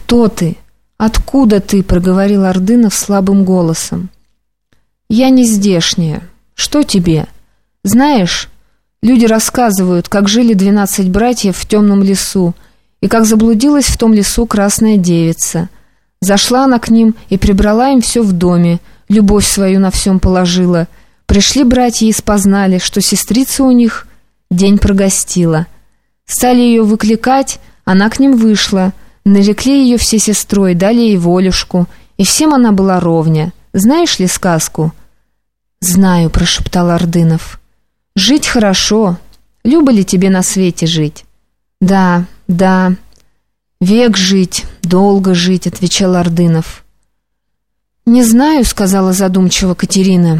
«Кто ты? Откуда ты?» — проговорил Ордынов слабым голосом. «Я не здешняя. Что тебе? Знаешь, люди рассказывают, как жили 12 братьев в темном лесу, и как заблудилась в том лесу красная девица. Зашла она к ним и прибрала им все в доме, любовь свою на всем положила. Пришли братья и спознали, что сестрица у них день прогостила. Стали ее выкликать, она к ним вышла, нарекли ее все сестрой, дали ей волюшку, и всем она была ровня. Знаешь ли сказку?» «Знаю», — прошептал Ордынов. «Жить хорошо. Любо ли тебе на свете жить?» «Да, да. Век жить, долго жить», — отвечал Ордынов. «Не знаю», — сказала задумчиво Катерина.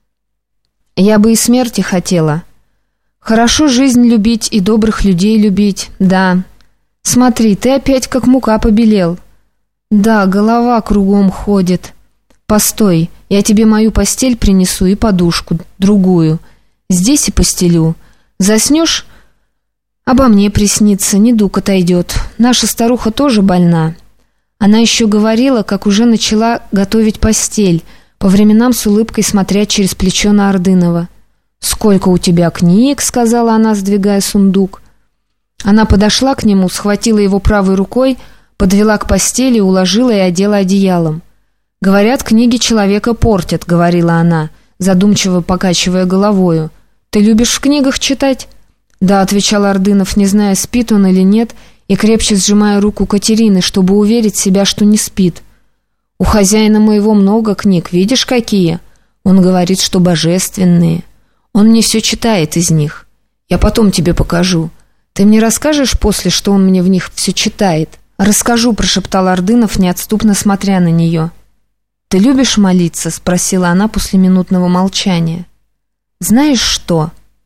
«Я бы и смерти хотела. Хорошо жизнь любить и добрых людей любить, да. Смотри, ты опять как мука побелел. Да, голова кругом ходит. Постой, я тебе мою постель принесу и подушку, другую. Здесь и постелю. Заснешь, обо мне приснится, недуг отойдет. Наша старуха тоже больна». Она еще говорила, как уже начала готовить постель, по временам с улыбкой смотря через плечо на Ордынова. «Сколько у тебя книг?» — сказала она, сдвигая сундук. Она подошла к нему, схватила его правой рукой, подвела к постели, уложила и одела одеялом. «Говорят, книги человека портят», — говорила она, задумчиво покачивая головою. «Ты любишь в книгах читать?» «Да», — отвечал Ордынов, не зная, спит он или нет, и крепче сжимая руку Катерины, чтобы уверить себя, что не спит. «У хозяина моего много книг, видишь, какие? Он говорит, что божественные. Он мне все читает из них. Я потом тебе покажу. Ты мне расскажешь после, что он мне в них все читает?» «Расскажу», — прошептал Ордынов, неотступно смотря на нее. «Ты любишь молиться?» — спросила она после минутного молчания. «Знаешь что?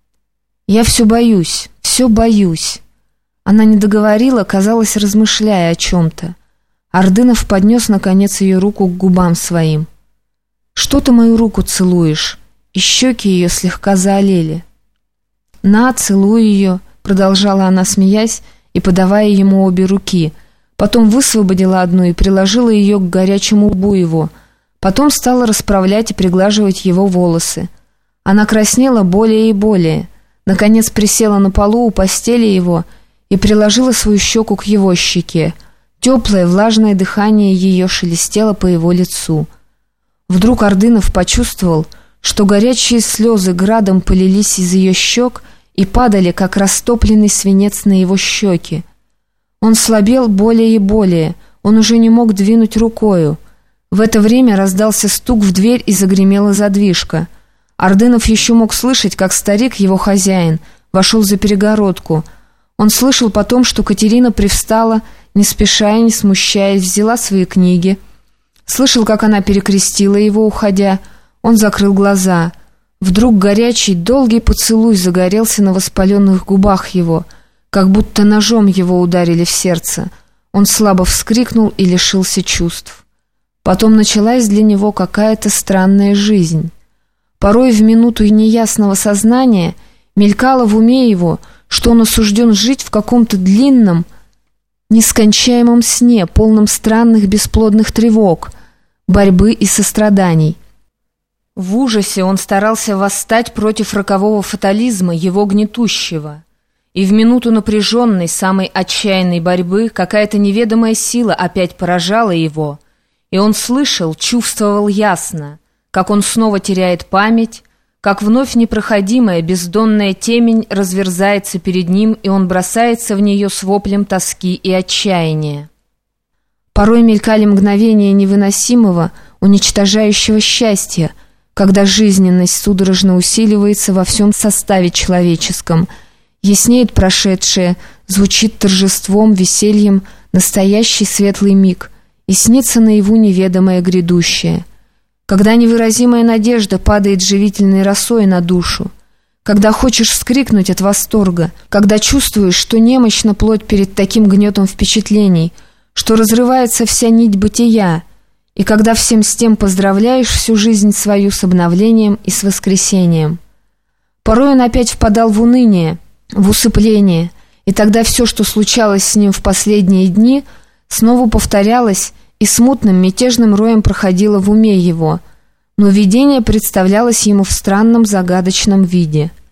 Я все боюсь, все боюсь». Она не договорила, казалось, размышляя о чем-то. Ордынов поднес, наконец, ее руку к губам своим. «Что ты мою руку целуешь?» И щеки ее слегка заолели. «На, целуй ее», — продолжала она, смеясь и подавая ему обе руки. Потом высвободила одну и приложила ее к горячему лбу его. Потом стала расправлять и приглаживать его волосы. Она краснела более и более. Наконец присела на полу у постели его и приложила свою щеку к его щеке. Теплое, влажное дыхание ее шелестело по его лицу. Вдруг Ордынов почувствовал, что горячие слезы градом полились из ее щек и падали, как растопленный свинец на его щеки. Он слабел более и более, он уже не мог двинуть рукою. В это время раздался стук в дверь и загремела задвижка. Ордынов еще мог слышать, как старик, его хозяин, вошел за перегородку. Он слышал потом, что Катерина привстала, не спеша и не смущаясь, взяла свои книги. Слышал, как она перекрестила его, уходя. Он закрыл глаза. Вдруг горячий, долгий поцелуй загорелся на воспаленных губах его, как будто ножом его ударили в сердце. Он слабо вскрикнул и лишился чувств. Потом началась для него какая-то странная жизнь. Порой в минуту неясного сознания мелькало в уме его, что он осужден жить в каком-то длинном, нескончаемом сне, полном странных бесплодных тревог, борьбы и состраданий. В ужасе он старался восстать против рокового фатализма, его гнетущего. И в минуту напряженной, самой отчаянной борьбы какая-то неведомая сила опять поражала его, и он слышал, чувствовал ясно, как он снова теряет память, как вновь непроходимая бездонная темень разверзается перед ним, и он бросается в нее с воплем тоски и отчаяния. Порой мелькали мгновения невыносимого, уничтожающего счастья, когда жизненность судорожно усиливается во всем составе человеческом, яснеет прошедшее, звучит торжеством, весельем настоящий светлый миг, и снится наяву неведомое грядущее. Когда невыразимая надежда падает живительной росой на душу, когда хочешь вскрикнуть от восторга, когда чувствуешь, что немощна плоть перед таким гнетом впечатлений, что разрывается вся нить бытия, и когда всем с тем поздравляешь всю жизнь свою с обновлением и с воскресением. Порой он опять впадал в уныние, в усыпление, и тогда все, что случалось с ним в последние дни, снова повторялось и смутным мятежным роем проходило в уме его, но видение представлялось ему в странном загадочном виде –